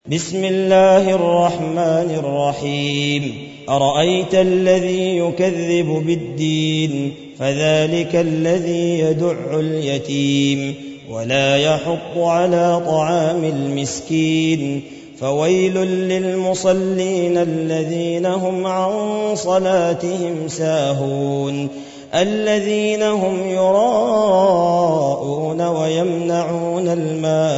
بسم الله الرحمن الرحيم أرأيت الذي يكذب بالدين فذلك الذي يدع اليتيم ولا يحض على طعام المسكين فويل للمصلين الذين هم عن صلاتهم ساهون الذين هم يراءون ويمنعون الماء